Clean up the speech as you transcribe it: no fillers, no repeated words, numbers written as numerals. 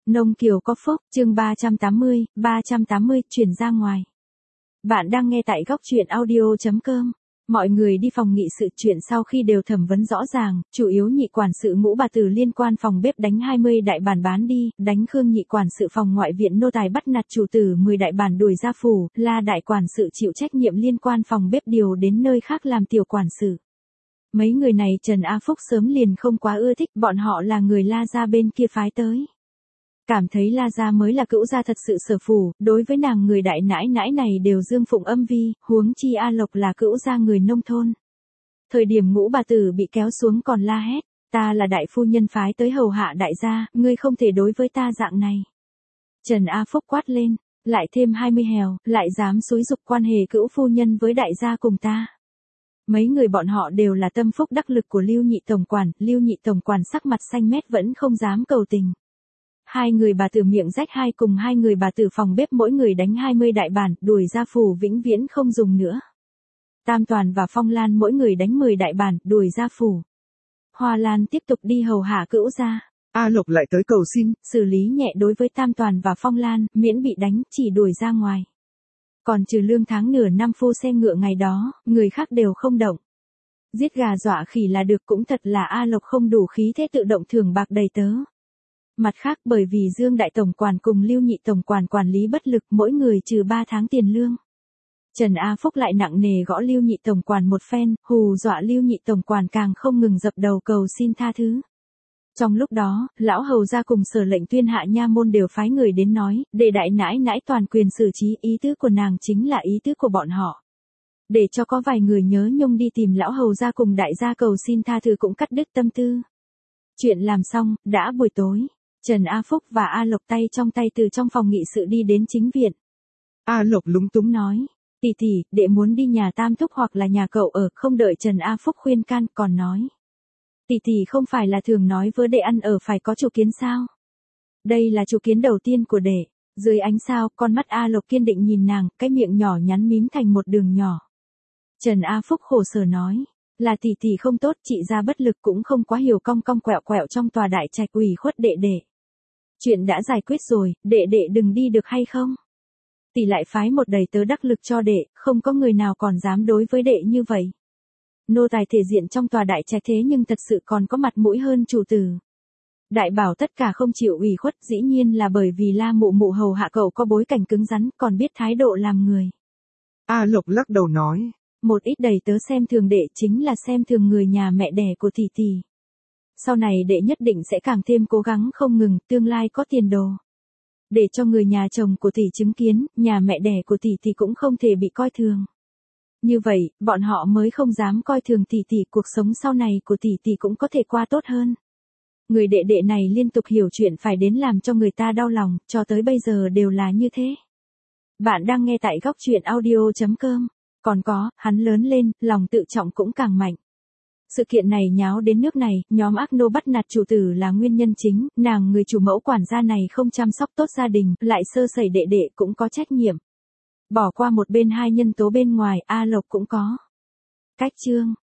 Nông Kiều có phúc, chương 380, chuyển ra ngoài. Bạn đang nghe tại góc truyện audio.com. Mọi người đi phòng nghị sự chuyện sau khi đều thẩm vấn rõ ràng, chủ yếu nhị quản sự Ngũ Bà Tử liên quan phòng bếp đánh 20 đại bản bán đi, đánh Khương nhị quản sự phòng ngoại viện nô tài bắt nạt chủ tử 10 đại bản đuổi ra phủ, La đại quản sự chịu trách nhiệm liên quan phòng bếp điều đến nơi khác làm tiểu quản sự. Mấy người này Trần A Phúc sớm liền không quá ưa thích, bọn họ là người La gia bên kia phái tới. Cảm thấy La gia mới là cữu gia thật sự sở phủ, đối với nàng người đại nãi nãi này đều dương phụng âm vi, huống chi A Lộc là cữu gia người nông thôn. Thời điểm Ngũ Bà Tử bị kéo xuống còn la hét, ta là đại phu nhân phái tới hầu hạ đại gia, ngươi không thể đối với ta dạng này. Trần A Phúc quát lên, lại thêm 20 hèo, lại dám xúi dục quan hệ cữu phu nhân với đại gia cùng ta. Mấy người bọn họ đều là tâm phúc đắc lực của Lưu nhị tổng quản sắc mặt xanh mét vẫn không dám cầu tình. Hai người bà tử miệng rách hai cùng hai người bà tử phòng bếp mỗi người đánh 20 đại bản, đuổi ra phủ vĩnh viễn không dùng nữa. Tam Toàn và Phong Lan mỗi người đánh 10 đại bản, đuổi ra phủ. Hoa Lan tiếp tục đi hầu hạ cữu gia. A Lộc lại tới cầu xin, xử lý nhẹ đối với Tam Toàn và Phong Lan, miễn bị đánh, chỉ đuổi ra ngoài. Còn trừ lương tháng nửa năm phu xe ngựa ngày đó, người khác đều không động. Giết gà dọa khỉ là được, cũng thật là A Lộc không đủ khí thế tự động thưởng bạc đầy tớ. Mặt khác bởi vì Dương đại tổng quản cùng Lưu nhị tổng quản quản lý bất lực, mỗi người trừ 3 tháng tiền lương. Trần A Phúc lại nặng nề gõ Lưu nhị tổng quản một phen, hù dọa Lưu nhị tổng quản càng không ngừng dập đầu cầu xin tha thứ. Trong lúc đó, lão hầu gia cùng Sở lệnh tuyên hạ nha môn đều phái người đến nói, để đại nãi nãi toàn quyền xử trí, ý tứ của nàng chính là ý tứ của bọn họ. Để cho có vài người nhớ nhung đi tìm lão hầu gia cùng đại gia cầu xin tha thứ cũng cắt đứt tâm tư. Chuyện làm xong, đã buổi tối. Trần A Phúc và A Lộc tay trong tay từ trong phòng nghị sự đi đến chính viện. A Lộc lúng túng nói, tỷ tỷ, đệ muốn đi nhà Tam thúc hoặc là nhà cậu ở, không đợi Trần A Phúc khuyên can, còn nói. Tỷ tỷ không phải là thường nói với đệ ăn ở phải có chủ kiến sao? Đây là chủ kiến đầu tiên của đệ. Dưới ánh sao, con mắt A Lộc kiên định nhìn nàng, cái miệng nhỏ nhắn mím thành một đường nhỏ. Trần A Phúc khổ sở nói, là tỷ tỷ không tốt, chị ra bất lực cũng không quá hiểu cong cong quẹo quẹo trong tòa đại trạch, ủy khuất đệ đệ. Chuyện đã giải quyết rồi, đệ đệ đừng đi được hay không? Tỷ lại phái một đầy tớ đắc lực cho đệ, không có người nào còn dám đối với đệ như vậy. Nô tài thể diện trong tòa đại trạch thế nhưng thật sự còn có mặt mũi hơn chủ tử. Đại bảo tất cả không chịu ủy khuất, dĩ nhiên là bởi vì La mụ mụ hầu hạ cậu có bối cảnh cứng rắn, còn biết thái độ làm người. A Lộc lắc đầu nói, một ít đầy tớ xem thường đệ chính là xem thường người nhà mẹ đẻ của tỷ tỷ. Sau này đệ nhất định sẽ càng thêm cố gắng không ngừng, tương lai có tiền đồ. Để cho người nhà chồng của tỷ chứng kiến, nhà mẹ đẻ của tỷ tỷ cũng không thể bị coi thường. Như vậy, bọn họ mới không dám coi thường tỷ tỷ, cuộc sống sau này của tỷ tỷ cũng có thể qua tốt hơn. Người đệ đệ này liên tục hiểu chuyện phải đến làm cho người ta đau lòng, cho tới bây giờ đều là như thế. Bạn đang nghe tại góc truyện audio.com. Còn có, hắn lớn lên, lòng tự trọng cũng càng mạnh. Sự kiện này nháo đến nước này, nhóm ác nô bắt nạt chủ tử là nguyên nhân chính, nàng người chủ mẫu quản gia này không chăm sóc tốt gia đình, lại sơ sẩy đệ đệ cũng có trách nhiệm. Bỏ qua một bên hai nhân tố bên ngoài, A Lộc cũng có. Cách chương.